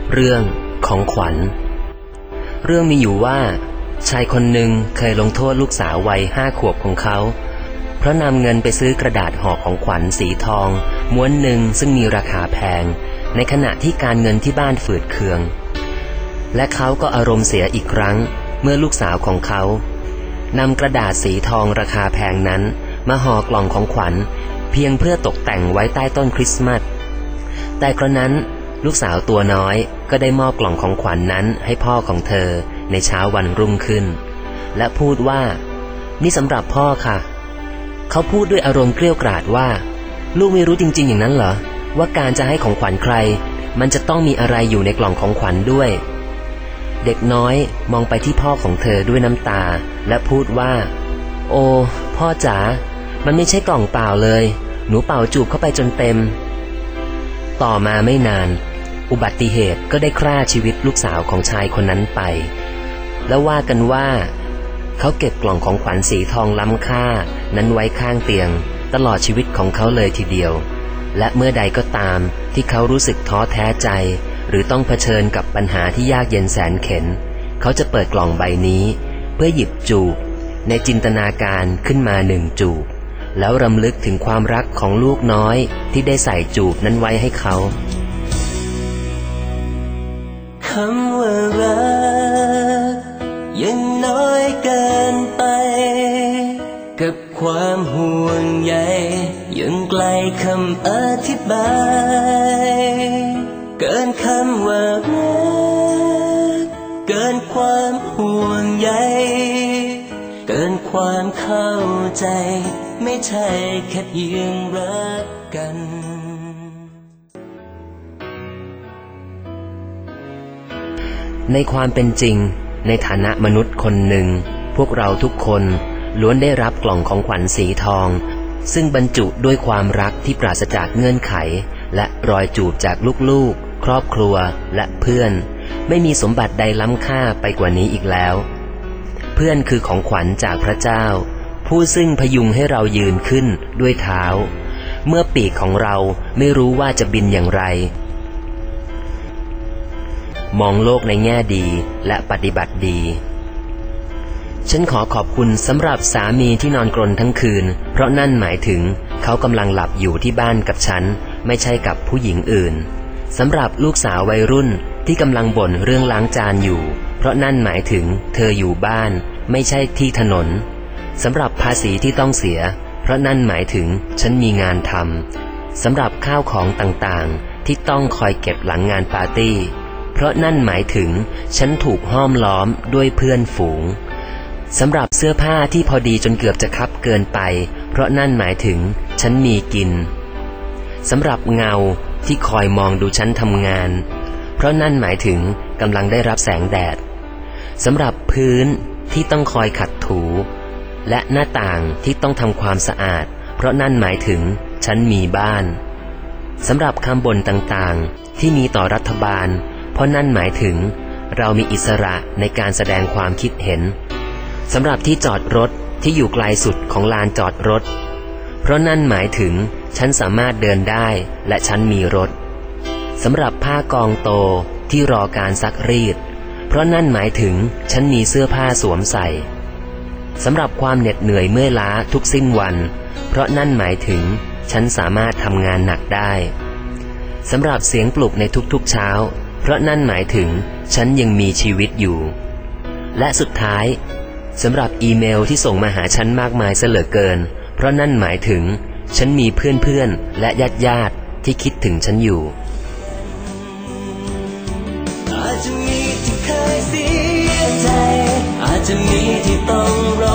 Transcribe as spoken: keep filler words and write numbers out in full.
เรื่องของขวัญเรื่องมีอยู่ว่าชายคนหนึ่งเคยลงโทษลูกสาววัยห้าขวบของเขาเพราะนำเงินไปซื้อกระดาษห่อของขวัญสีทองม้วนหนึ่งซึ่งมีราคาแพงในขณะที่การเงินที่บ้านฝืดเคืองและเขาก็อารมณ์เสียอีกครั้งเมื่อลูกสาวของเขานำกระดาษสีทองราคาแพงนั้นมาห่อกล่องของขวัญเพียงเพื่อตกแต่งไว้ใต้ต้นคริสต์มาสแต่กระนั้นลูกสาวตัวน้อยก็ได้มอบกล่องของขวัญ น, นั้นให้พ่อของเธอในเช้าวันรุ่งขึ้นและพูดว่านี่สำหรับพ่อค่ะเขาพูดด้วยอารมณ์เกรี้ยวกราดว่าลูกไม่รู้จริงๆอย่างนั้นเหรอว่าการจะให้ของขวัญใครมันจะต้องมีอะไรอยู่ในกล่องของขวัญด้วยเด็กน้อยมองไปที่พ่อของเธอด้วยน้ำตาและพูดว่าโอ้พ่อจ๋ามันไม่ใช่กล่องเปล่าเลยหนูเป่าจูบเข้าไปจนเต็มต่อมาไม่นานอุบัติเหตุก็ได้ฆ่าชีวิตลูกสาวของชายคนนั้นไปแล้วว่ากันว่าเขาเก็บกล่องของขวัญสีทองล้ำค่านั้นไว้ข้างเตียงตลอดชีวิตของเขาเลยทีเดียวและเมื่อใดก็ตามที่เขารู้สึกท้อแท้ใจหรือต้องเผชิญกับปัญหาที่ยากเย็นแสนเข็ญเขาจะเปิดกล่องใบนี้เพื่อหยิบจูบในจินตนาการขึ้นมาหนึ่งจูบแล้วรำลึกถึงความรักของลูกน้อยที่ได้ใส่จูบนั้นไว้ให้เขาคำว่ารักยังน้อยเกินไปกับความห่วงใยยังไกลคำอธิบายเกินคำว่ารักเกินความห่วงใยเกินความเข้าใจไม่ใช่แค่เพียงรักกันในความเป็นจริงในฐานะมนุษย์คนหนึ่งพวกเราทุกคนล้วนได้รับกล่องของขวัญสีทองซึ่งบรรจุด้วยความรักที่ปราศจากเงื่อนไขและรอยจูบจากลูกๆครอบครัวและเพื่อนไม่มีสมบัติใดล้ำค่าไปกว่านี้อีกแล้วเพื่อนคือของขวัญจากพระเจ้าผู้ซึ่งพยุงให้เรายืนขึ้นด้วยเท้าเมื่อปีกของเราไม่รู้ว่าจะบินอย่างไรมองโลกในแง่ดีและปฏิบัติดีฉันขอขอบคุณสำหรับสามีที่นอนกรนทั้งคืนเพราะนั่นหมายถึงเขากำลังหลับอยู่ที่บ้านกับฉันไม่ใช่กับผู้หญิงอื่นสำหรับลูกสาววัยรุ่นที่กำลังบ่นเรื่องล้างจานอยู่เพราะนั่นหมายถึงเธออยู่บ้านไม่ใช่ที่ถนนสำหรับภาษีที่ต้องเสียเพราะนั่นหมายถึงฉันมีงานทำสำหรับข้าวของต่างๆที่ต้องคอยเก็บหลังงานปาร์ตี้เพราะนั่นหมายถึงฉันถูกห้อมล้อมด้วยเพื่อนฝูงสำหรับเสื้อผ้าที่พอดีจนเกือบจะคับเกินไปเพราะนั่นหมายถึงฉันมีกินสำหรับเงาที่คอยมองดูฉันทำงานเพราะนั่นหมายถึงกำลังได้รับแสงแดดสำหรับพื้นที่ต้องคอยขัดถูและหน้าต่างที่ต้องทำความสะอาดเพราะนั่นหมายถึงฉันมีบ้านสำหรับคำบ่นต่างๆที่มีต่อรัฐบาลเพราะนั่นหมายถึงเรามีอิสระในการแสดงความคิดเห็นสำหรับที่จอดรถที่อยู่ไกลสุดของลานจอดรถเพราะนั่นหมายถึงฉันสามารถเดินได้และฉันมีรถสำหรับผ้ากองโตที่รอการซักรีดเพราะนั่นหมายถึงฉันมีเสื้อผ้าสวมใส่สำหรับความเหน็ดเหนื่อยเมื่อยล้าทุกสิ้นวันเพราะนั่นหมายถึงฉันสามารถทำงานหนักได้สำหรับเสียงปลุกในทุกๆเช้าเพราะนั่นหมายถึงฉันยังมีชีวิตอยู่และสุดท้ายสำหรับอีเมลที่ส่งมาหาฉันมากมายเสียเหลือเกินเพราะนั่นหมายถึงฉันมีเพื่อนๆและญาติๆที่คิดถึงฉันอยู่อาจจะมีที่เคยเสียใจอาจจะมีที่ต้องรอ